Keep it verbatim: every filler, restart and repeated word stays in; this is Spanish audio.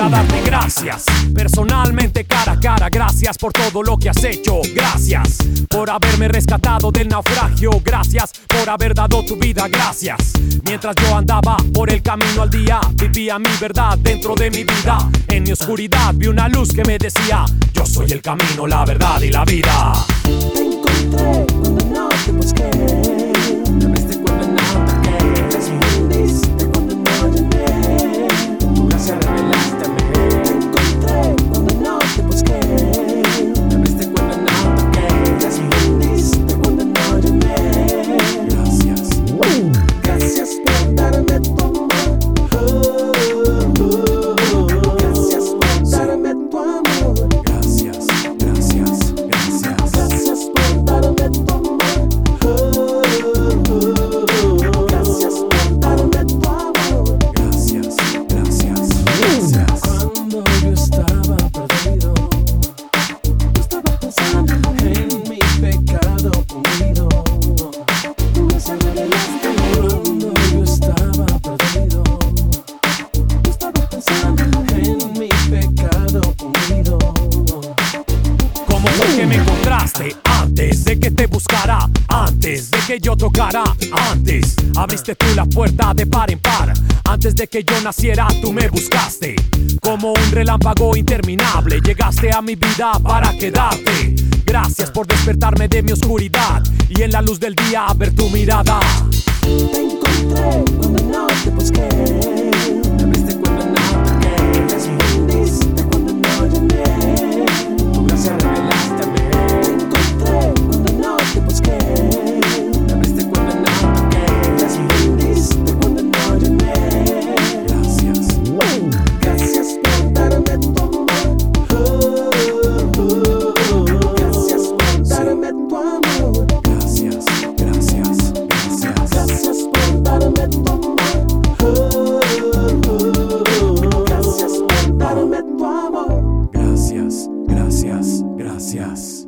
para darte gracias. Personalmente, cara a cara, gracias por todo lo que has hecho. Gracias por haberme rescatado del naufragio. Gracias por haber dado tu vida, gracias. Mientras yo andaba por el camino al día, vivía mi verdad dentro de mi vida. En mi oscuridad vi una luz que me decía: yo soy el camino, la verdad y la vida. Te encontré cuando no te busqué. Me viste cuando no toqué. Te escondiste cuando no llamé. Tu gracia revelaste a mí. Te encontré cuando no te busqué. Me viste cuando no toqué. Te escondiste cuando no llamé. Gracias. Gracias por darme tu amor. Oh, oh, oh. Gracias por darme tu amor. Gracias, gracias, gracias. Gracias por darme tu amor. Oh, oh, oh. Gracias por darme tu amor. Gracias, gracias, gracias. Cuando yo estaba perdido, yo estaba pensando en mi pecado unido. Tú me revelaste. Cuando yo estaba perdido, yo estaba pensando en mi pecado unido. ¿Cómo fue que me encontraste? Antes de que te buscara, antes de que yo tocara, antes abriste tú la puerta de par en par. Antes de que yo naciera tú me buscaste. Como un relámpago interminable llegaste a mi vida para quedarte. Gracias por despertarme de mi oscuridad y en la luz del día ver tu mirada. Te encontré cuando no te busqué. Me viste cuando no toqué. Te escondiste cuando no llamé. Tu gracia revelaste a mí. Te encontré cuando no te busqué. Me viste cuando no toqué. Te escondiste cuando no llamé. Gracias. Gracias por darme tu amor. Oh, oh, oh. Gracias por darme tu amor. Gracias, gracias, gracias. Gracias por darme tu amor. Oh, oh, oh. Gracias por darme tu amor. Gracias, gracias, gracias.